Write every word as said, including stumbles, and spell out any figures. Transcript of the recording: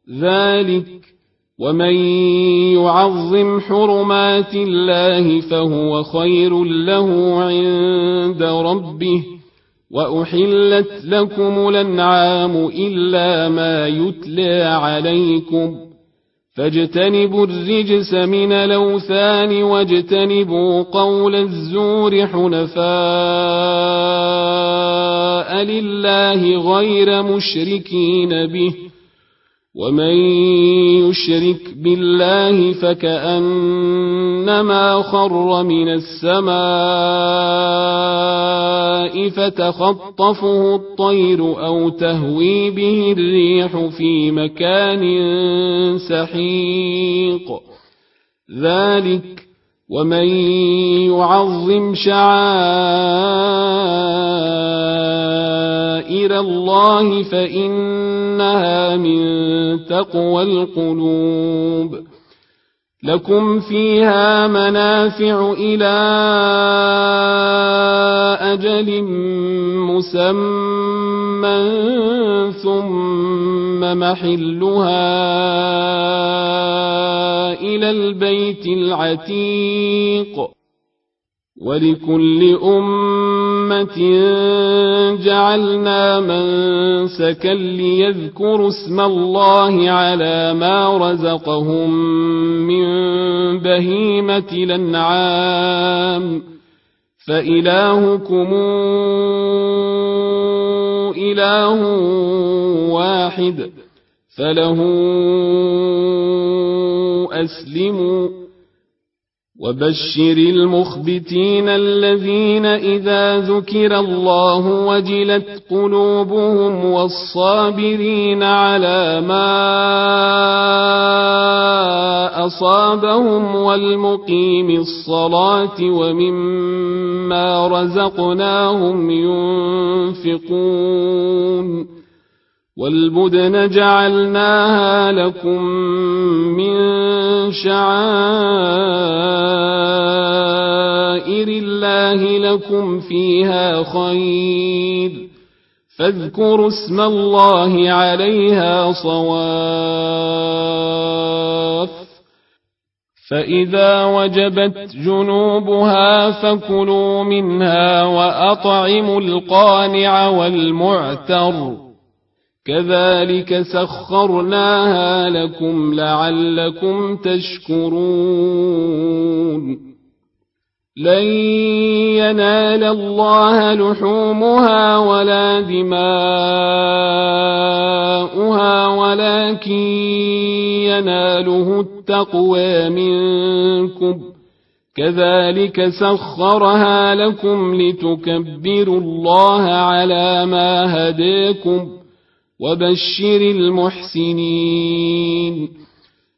ذلك ومن يعظم حرمات الله فهو خير له عند ربه وأحلت لكم الأنعام إلا ما يتلى عليكم فاجتنبوا الرجس من الأوثان واجتنبوا قول الزور حنفاء لله غير مشركين به ومن يشرك بالله فكأنما خر من السماء فتخطفه الطير أو تهوي به الريح في مكان سحيق ذلك ومن يعظم شعائر الله فإنها من تقوى القلوب لكم فيها منافع إلى أجل مسمى ثم محلها إلى البيت العتيق ولكل أمة جعلنا منسكا ليذكروا اسم الله على ما رزقهم من بهيمة الأنعام فإلهكم إله واحد فله أسلموا وبشر المخبتين الذين إذا ذكر الله وجلت قلوبهم والصابرين على ما أصابهم والمقيم الصلاة ومما رزقناهم ينفقون والبدن جعلناها لكم من شعائر الله لكم فيها خير فاذكروا اسم الله عليها صواف فإذا وجبت جنوبها فكلوا منها وأطعموا القانع والمعتر كذلك سخرناها لكم لعلكم تشكرون لن ينال الله لحومها ولا دماؤها ولكن يناله التقوى منكم كذلك سخرها لكم لتكبروا الله على ما هداكم وبشر المحسنين